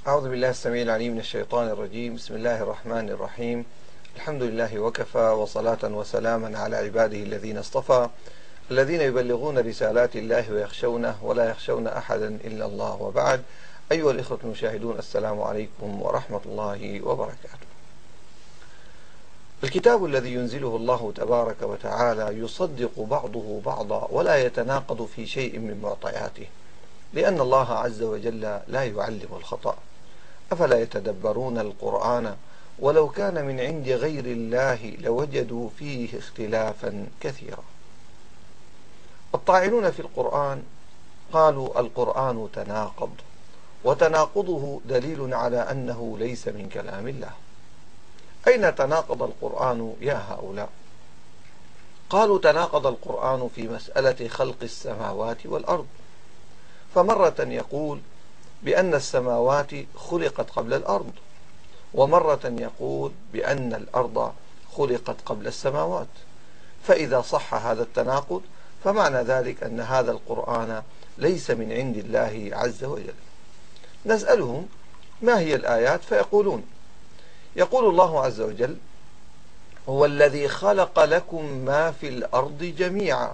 أعوذ بالله السميع العليم من الشيطان الرجيم. بسم الله الرحمن الرحيم. الحمد لله وكفى، وصلاة وسلاما على عباده الذين اصطفى، الذين يبلغون رسالات الله ويخشونه ولا يخشون أحدا إلا الله، وبعد. أيها الإخوة المشاهدون، السلام عليكم ورحمة الله وبركاته. الكتاب الذي ينزله الله تبارك وتعالى يصدق بعضه بعضا ولا يتناقض في شيء من معطياته، لأن الله عز وجل لا يعلم الخطأ. أفلا يتدبرون القرآن ولو كان من عند غير الله لوجدوا فيه اختلافا كثيرا. الطاعنون في القرآن قالوا القرآن تناقض، وتناقضه دليل على أنه ليس من كلام الله. أين تناقض القرآن يا هؤلاء؟ قالوا تناقض القرآن في مسألة خلق السماوات والأرض، فمرة يقول بأن السماوات خلقت قبل الأرض، ومرة يقول بأن الأرض خلقت قبل السماوات. فإذا صح هذا التناقض فمعنى ذلك أن هذا القرآن ليس من عند الله عز وجل. نسألهم ما هي الآيات فيقولون: يقول الله عز وجل: هو الذي خلق لكم ما في الأرض جميعا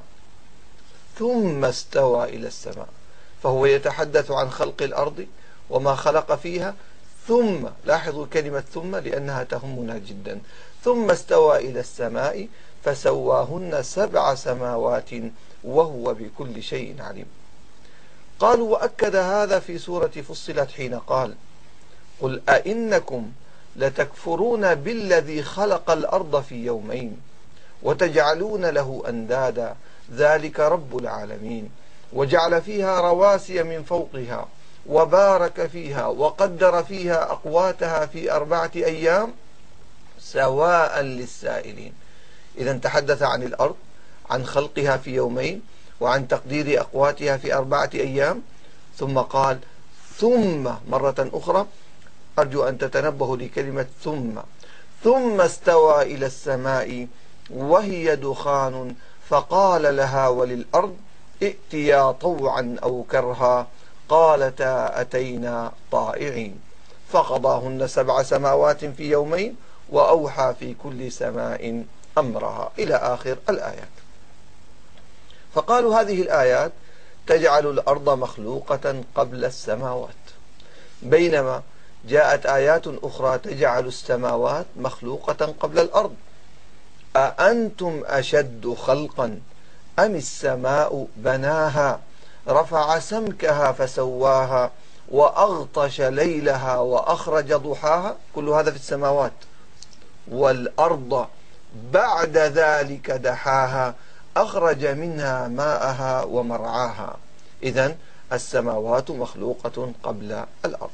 ثم استوى إلى السماء. فهو يتحدث عن خلق الأرض وما خلق فيها، ثم لاحظوا كلمة ثم لأنها تهمنا جدا، ثم استوى إلى السماء فسواهن 7 سماوات وهو بكل شيء عليم. قالوا وأكد هذا في سورة فصلت حين قال: قل أئنكم لتكفرون بالذي خلق الأرض في يومين وتجعلون له أندادا ذلك رب العالمين وجعل فيها رواسي من فوقها وبارك فيها وقدر فيها أقواتها في 4 أيام سواء للسائلين. إذا تحدث عن الأرض، عن خلقها في يومين، وعن تقدير أقواتها في 4 أيام، ثم قال ثم مرة أخرى. أرجو أن تتنبهوا لكلمة ثم استوى إلى السماء وهي دخان فقال لها وللأرض ائتيا طوعا أو كرها قالتا أتينا طائعين فقضاهن 7 سماوات في يومين وأوحى في كل سماء أمرها إلى آخر الآيات. فقالوا هذه الآيات تجعل الأرض مخلوقة قبل السماوات، بينما جاءت آيات أخرى تجعل السماوات مخلوقة قبل الأرض. أأنتم أشد خلقا أم السماء بناها رفع سمكها فسواها وأغطش ليلها وأخرج ضحاها. كل هذا في السماوات. والأرض بعد ذلك دحاها أخرج منها ماءها ومرعاها. إذن السماوات مخلوقة قبل الأرض.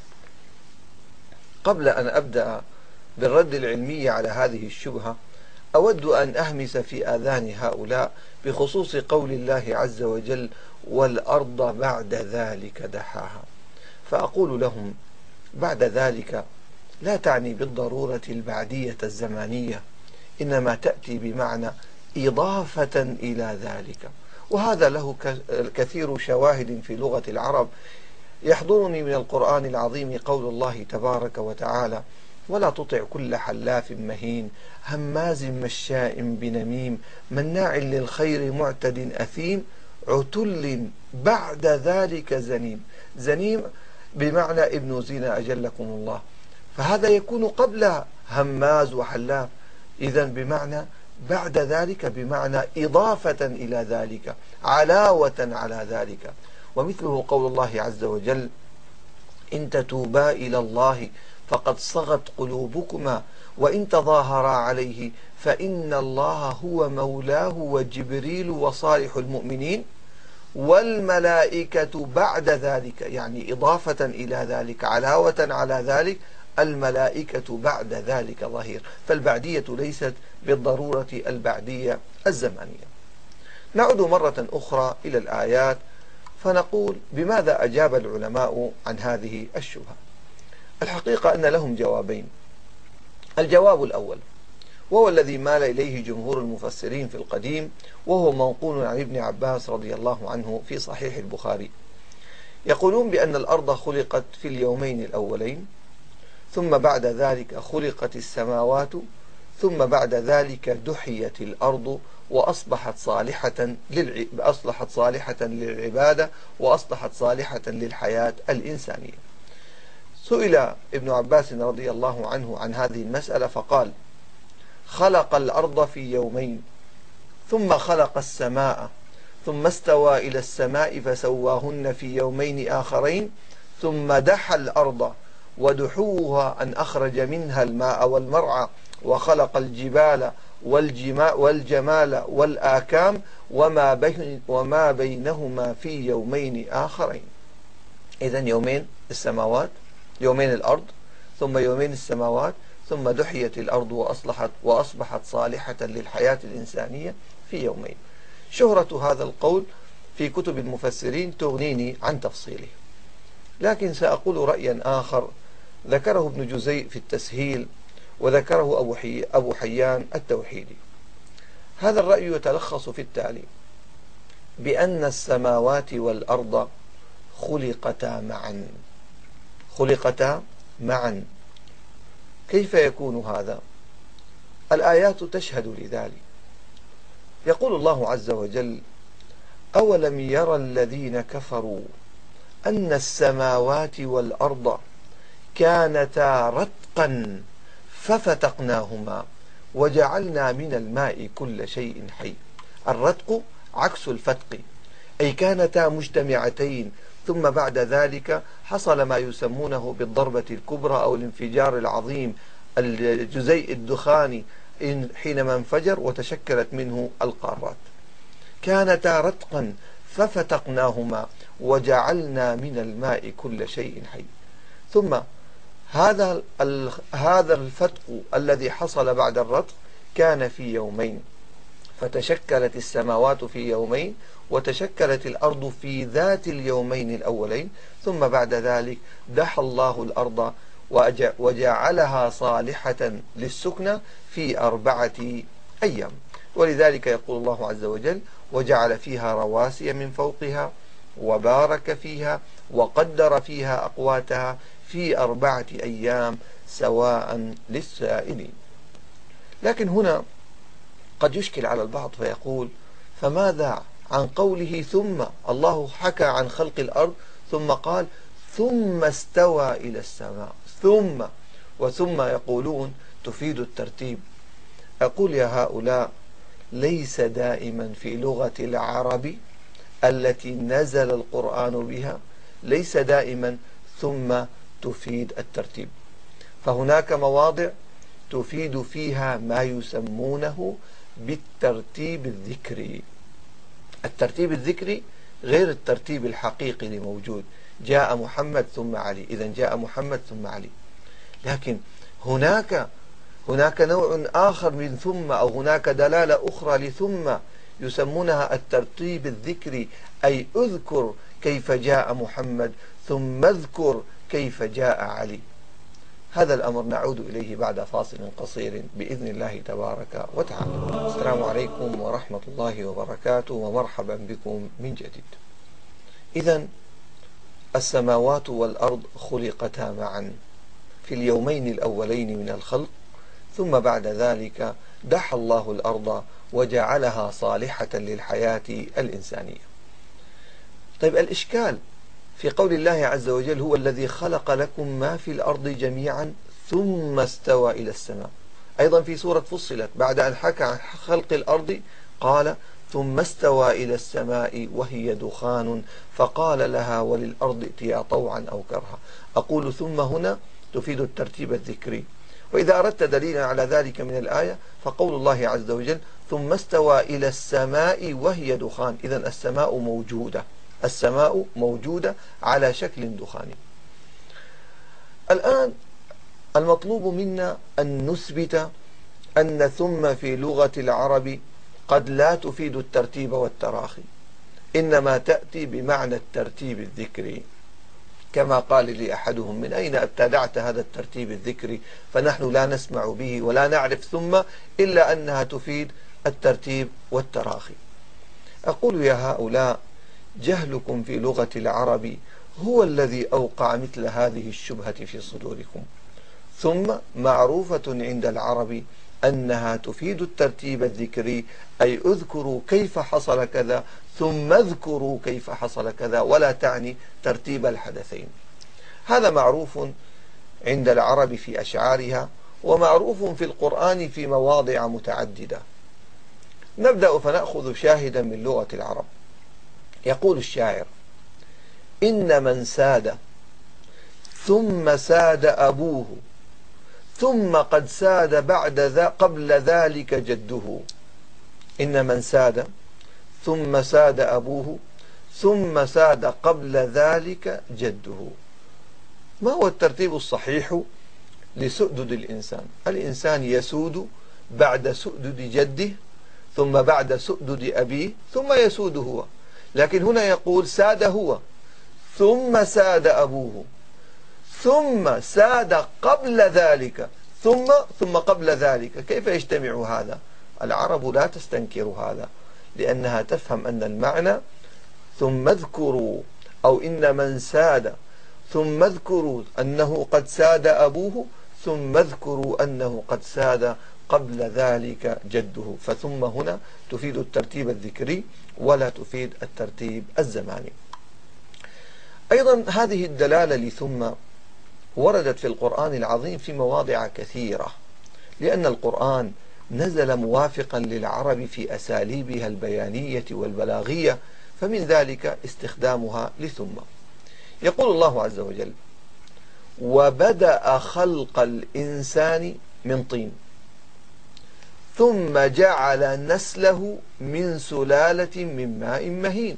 قبل أن أبدأ بالرد العلمي على هذه الشبهة، أود أن أهمس في آذان هؤلاء بخصوص قول الله عز وجل: والأرض بعد ذلك دحاها. فأقول لهم: بعد ذلك لا تعني بالضرورة البعدية الزمانية، إنما تأتي بمعنى إضافة إلى ذلك، وهذا له كثير شواهد في لغة العرب. يحضرني من القرآن العظيم قول الله تبارك وتعالى: ولا تطع كل حلاف مهين هماز مشاء بنميم مناع للخير معتد أثيم عتل بعد ذلك زنيم. زنيم بمعنى ابن زنا أجلكم الله، فهذا يكون قبل هماز وحلاف، إذن بمعنى بعد ذلك، بمعنى إضافة إلى ذلك، علاوة على ذلك. ومثله قول الله عز وجل: إن تتوبا إلى الله فقد صغت قلوبكما وإن تظاهرا عليه فإن الله هو مولاه وجبريل وصالح المؤمنين والملائكة بعد ذلك، يعني إضافة إلى ذلك، علاوة على ذلك، الملائكة بعد ذلك ظهير. فالبعدية ليست بالضرورة البعدية الزمانية. نعود مرة أخرى إلى الآيات فنقول: بماذا أجاب العلماء عن هذه الشبهة؟ الحقيقة أن لهم جوابين. الجواب الأول وهو الذي مال إليه جمهور المفسرين في القديم، وهو منقول عن ابن عباس رضي الله عنه في صحيح البخاري، يقولون بأن الأرض خلقت في اليومين الأولين، ثم بعد ذلك خلقت السماوات، ثم بعد ذلك دحيت الأرض وأصبحت صالحة للعبادة، وأصبحت صالحة للحياة الإنسانية. سئل ابن عباس رضي الله عنه عن هذه المسألة فقال: خلق الأرض في يومين، ثم خلق السماء، ثم استوى إلى السماء فسواهن في يومين آخرين، ثم دحى الأرض ودحوها أن أخرج منها الماء والمرعى، وخلق الجبال والجمال والآكام وما بينهما في يومين آخرين. إذن يومين السماوات، يومين الأرض، ثم يومين السماوات، ثم دحيت الأرض وأصبحت صالحة للحياة الإنسانية في يومين. شهرة هذا القول في كتب المفسرين تغنيني عن تفصيله، لكن سأقول رأيا آخر ذكره ابن جزيء في التسهيل، وذكره أبو حيان التوحيدي. هذا الرأي يتلخص في التالي: بأن السماوات والأرض خلقتا معا. كيف يكون هذا؟ الآيات تشهد لذلك. يقول الله عز وجل: أولم يرى الذين كفروا أن السماوات والأرض كانتا رتقا ففتقناهما وجعلنا من الماء كل شيء حي. الرتق عكس الفتق، أي كانتا مجتمعتين، ثم بعد ذلك حصل ما يسمونه بالضربة الكبرى أو الانفجار العظيم، الجزيء الدخاني حينما انفجر وتشكلت منه القارات. كانتا رتقا ففتقناهما وجعلنا من الماء كل شيء حي. ثم هذا الفتق الذي حصل بعد الرتق كان في يومين، فتشكلت السماوات في يومين، وتشكلت الأرض في ذات اليومين الأولين، ثم بعد ذلك دحى الله الأرض وجعلها صالحة للسكنى في 4 أيام. ولذلك يقول الله عز وجل: وجعل فيها رواسي من فوقها وبارك فيها وقدر فيها أقواتها في 4 أيام سواء للسائلين. لكن هنا قد يشكل على البعض فيقول: فماذا عن قوله ثم؟ الله حكى عن خلق الأرض ثم قال: ثم استوى إلى السماء. وثم يقولون تفيد الترتيب. أقول يا هؤلاء: ليس دائما في لغة العرب التي نزل القرآن بها، ليس دائما ثم تفيد الترتيب، فهناك مواضع تفيد فيها ما يسمونه بالترتيب الذكري. الترتيب الذكري غير الترتيب الحقيقي الموجود: جاء محمد ثم علي، إذن جاء محمد ثم علي. لكن هناك نوع آخر من ثم، أو هناك دلالة أخرى لثم يسمونها الترتيب الذكري، أي اذكر كيف جاء محمد ثم اذكر كيف جاء علي. هذا الأمر نعود إليه بعد فاصل قصير بإذن الله تبارك وتعالى. السلام عليكم ورحمة الله وبركاته، ومرحبا بكم من جديد. إذن السماوات والأرض خلقتا معا في اليومين الأولين من الخلق، ثم بعد ذلك دحى الله الأرض وجعلها صالحة للحياة الإنسانية. طيب، الإشكال في قول الله عز وجل: هو الذي خلق لكم ما في الأرض جميعا ثم استوى إلى السماء. أيضا في سورة فصلت بعد أن حكى عن خلق الأرض قال: ثم استوى إلى السماء وهي دخان فقال لها وللأرض ائتيا طوعا أو كرها. أقول ثم هنا تفيد الترتيب الذكري، وإذا أردت دليلا على ذلك من الآية فقول الله عز وجل: ثم استوى إلى السماء وهي دخان. إذن السماء موجودة على شكل دخاني. الآن المطلوب منا أن نثبت أن ثم في لغة العرب قد لا تفيد الترتيب والتراخي، إنما تأتي بمعنى الترتيب الذكري. كما قال لي أحدهم: من أين ابتدعت هذا الترتيب الذكري؟ فنحن لا نسمع به ولا نعرف ثم إلا أنها تفيد الترتيب والتراخي. أقول يا هؤلاء: جهلكم في لغة العرب هو الذي أوقع مثل هذه الشبهة في صدوركم. ثم معروفة عند العرب أنها تفيد الترتيب الذكري، أي اذكروا كيف حصل كذا ثم اذكروا كيف حصل كذا، ولا تعني ترتيب الحدثين. هذا معروف عند العرب في أشعارها، ومعروف في القرآن في مواضع متعددة. نبدأ فنأخذ شاهدا من لغة العرب. يقول الشاعر: إن من ساد ثم ساد أبوه ثم قد ساد قبل ذلك جده. إن من ساد ثم ساد أبوه ثم ساد قبل ذلك جده. ما هو الترتيب الصحيح لسؤدد الإنسان؟ الإنسان يسود بعد سؤدد جده، ثم بعد سؤدد أبيه، ثم يسود هو. لكن هنا يقول ساد هو ثم ساد أبوه ثم ساد قبل ذلك ثم قبل ذلك. كيف يجتمع هذا؟ العرب لا تستنكر هذا، لأنها تفهم أن المعنى ثم اذكروا، أو إن من ساد ثم اذكروا أنه قد ساد أبوه ثم اذكروا أنه قد ساد قبل ذلك جده. فثم هنا تفيد الترتيب الذكري ولا تفيد الترتيب الزماني. أيضا هذه الدلالة لثم وردت في القرآن العظيم في مواضع كثيرة، لأن القرآن نزل موافقا للعرب في أساليبها البيانية والبلاغية، فمن ذلك استخدامها لثم. يقول الله عز وجل: وبدأ خلق الإنسان من طين ثم جعل نسله من سلالة من ماء مهين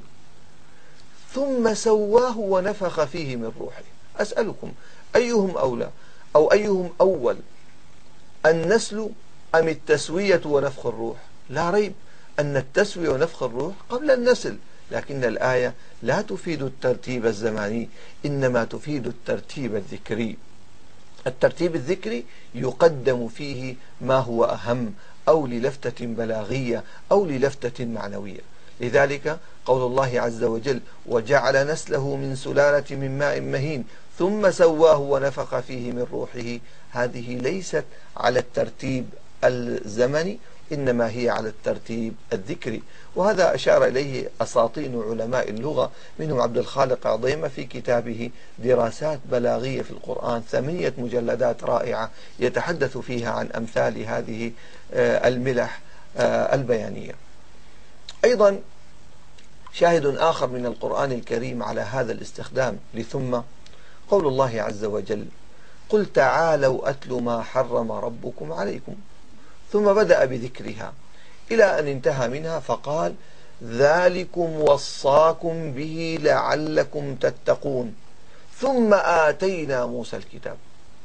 ثم سواه ونفخ فيه من روحه. أسألكم أيهم أولى أو أيهم أول، النسل أم التسوية ونفخ الروح؟ لا ريب أن التسوية ونفخ الروح قبل النسل، لكن الآية لا تفيد الترتيب الزماني، إنما تفيد الترتيب الذكري. الترتيب الذكري يقدم فيه ما هو أهم، أو للفتة بلاغية أو للفتة معنوية. لذلك قول الله عز وجل: وجعل نسله من سلالة من ماء مهين ثم سواه ونفخ فيه من روحه، هذه ليست على الترتيب الزمني، إنما هي على الترتيب الذكري. وهذا أشار إليه أساطين علماء اللغة، منهم عبد الخالق عضيمة في كتابه دراسات بلاغية في القرآن، 8 مجلدات رائعة يتحدث فيها عن أمثال هذه الملح البيانية. أيضا شاهد آخر من القرآن الكريم على هذا الاستخدام لثم قول الله عز وجل: قل تعالوا أتل ما حرم ربكم عليكم، ثم بدأ بذكرها إلى أن انتهى منها فقال: ذلكم وصاكم به لعلكم تتقون ثم آتينا موسى الكتاب.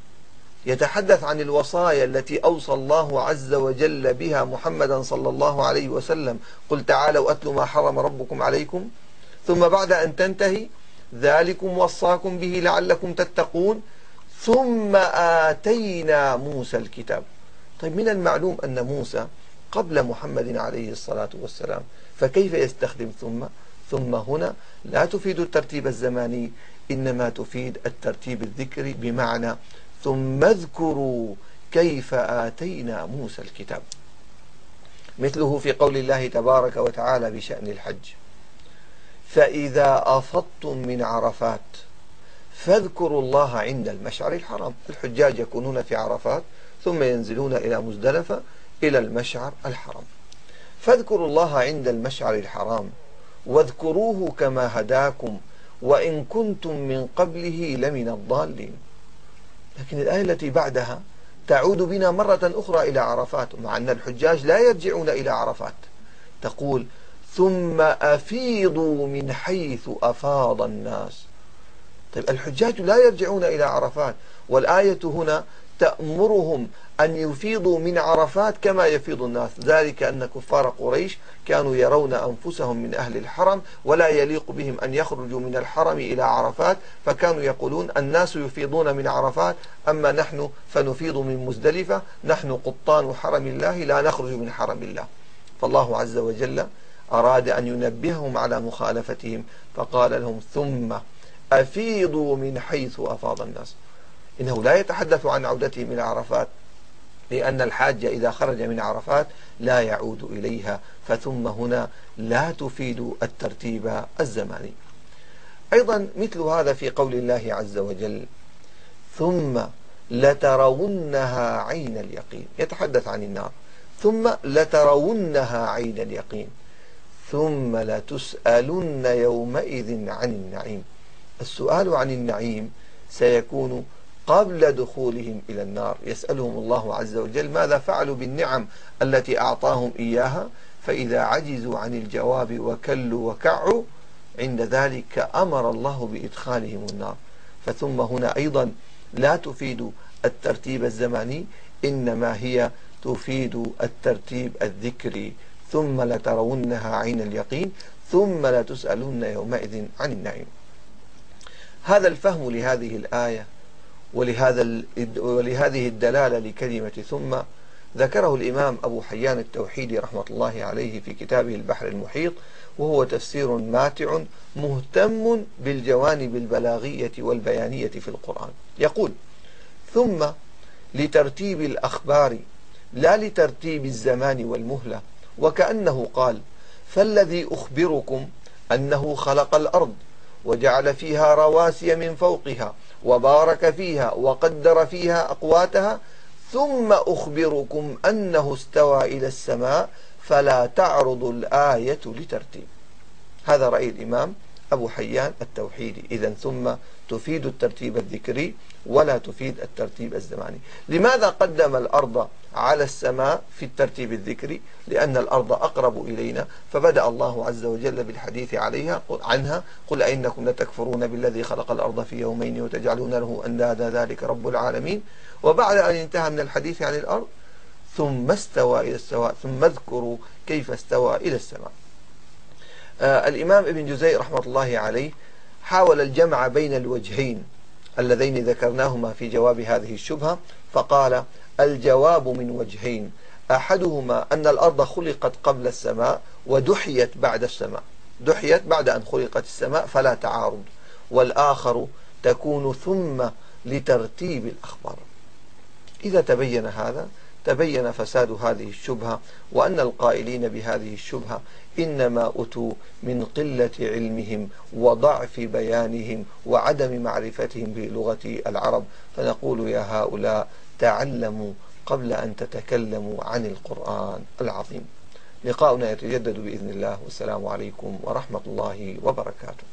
يتحدث عن الوصايا التي أوصى الله عز وجل بها محمدا صلى الله عليه وسلم: قل تعالوا أتل ما حرم ربكم عليكم، ثم بعد أن تنتهي: ذلكم وصاكم به لعلكم تتقون ثم آتينا موسى الكتاب. طيب، من المعلوم أن موسى قبل محمد عليه الصلاة والسلام، فكيف يستخدم ثم هنا لا تفيد الترتيب الزماني، إنما تفيد الترتيب الذكري، بمعنى ثم اذكروا كيف آتينا موسى الكتاب. مثله في قول الله تبارك وتعالى بشأن الحج: فإذا أفضتم من عرفات فاذكروا الله عند المشعر الحرام. الحجاج يكونون في عرفات ثم ينزلون إلى مزدلفة إلى المشعر الحرام، فاذكروا الله عند المشعر الحرام واذكروه كما هداكم وإن كنتم من قبله لمن الضالين. لكن الآية التي بعدها تعود بنا مرة أخرى إلى عرفات، مع أن الحجاج لا يرجعون إلى عرفات. تقول: ثم أفيضوا من حيث أفاض الناس. طيب، الحجاج لا يرجعون إلى عرفات، والآية هنا تأمرهم أن يفيضوا من عرفات كما يفيض الناس، ذلك أن كفار قريش كانوا يرون أنفسهم من أهل الحرم ولا يليق بهم أن يخرجوا من الحرم إلى عرفات، فكانوا يقولون: الناس يفيضون من عرفات، أما نحن فنفيض من مزدلفة، نحن قطان حرم الله لا نخرج من حرم الله. فالله عز وجل أراد أن ينبههم على مخالفتهم، فقال لهم: ثم أفيضوا من حيث أفاض الناس. إنه لا يتحدث عن عودتهم إلى عرفات، لأن الحاج إذا خرج من عرفات لا يعود إليها، فثم هنا لا تفيد الترتيب الزماني. أيضا مثل هذا في قول الله عز وجل: ثم لترونها عين اليقين، يتحدث عن النار. ثم لترونها عين اليقين، ثم لتسألن يومئذ عن النعيم. السؤال عن النعيم سيكون قبل دخولهم إلى النار، يسألهم الله عز وجل ماذا فعلوا بالنعم التي أعطاهم إياها، فإذا عجزوا عن الجواب وكلوا وكعوا عند ذلك أمر الله بإدخالهم النار. فثم هنا أيضا لا تفيد الترتيب الزماني، إنما هي تفيد الترتيب الذكري: ثم لترونها عين اليقين، ثم لتسألن يومئذ عن النعيم. هذا الفهم لهذه الآية ولهذه الدلالة لكلمة ثم ذكره الإمام أبو حيان التوحيدي رحمة الله عليه في كتابه البحر المحيط، وهو تفسير ماتع مهتم بالجوانب البلاغية والبيانية في القرآن. يقول: ثم لترتيب الأخبار لا لترتيب الزمان والمهلة، وكأنه قال: فالذي أخبركم أنه خلق الأرض وجعل فيها رواسي من فوقها وبارك فيها وقدر فيها أقواتها، ثم أخبركم أنه استوى إلى السماء فلا تعرض الآية لترتيب. هذا رأي الإمام أبو حيان التوحيدي. إذن ثم تفيد الترتيب الذكري ولا تفيد الترتيب الزماني. لماذا قدم الأرض على السماء في الترتيب الذكري؟ لأن الأرض أقرب إلينا، فبدأ الله عز وجل بالحديث عنها: قل أئنكم لتكفرون بالذي خلق الأرض في يومين وتجعلون له أندادا ذلك رب العالمين. وبعد أن انتهى من الحديث عن الأرض ثم استوى إلى السماء، ثم اذكروا كيف استوى إلى السماء. الإمام ابن جزي رحمة الله عليه حاول الجمع بين الوجهين اللذين ذكرناهما في جواب هذه الشبهة، فقال: الجواب من وجهين: أحدهما أن الأرض خلقت قبل السماء ودحيت بعد السماء، دحيت بعد أن خلقت السماء فلا تعارض، والآخر تكون ثم لترتيب الأخبار. إذا تبين هذا تبين فساد هذه الشبهة، وأن القائلين بهذه الشبهة إنما أتوا من قلة علمهم وضعف بيانهم وعدم معرفتهم بلغة العرب. فنقول: يا هؤلاء تعلموا قبل أن تتكلموا عن القرآن العظيم. لقاؤنا يتجدد بإذن الله، والسلام عليكم ورحمة الله وبركاته.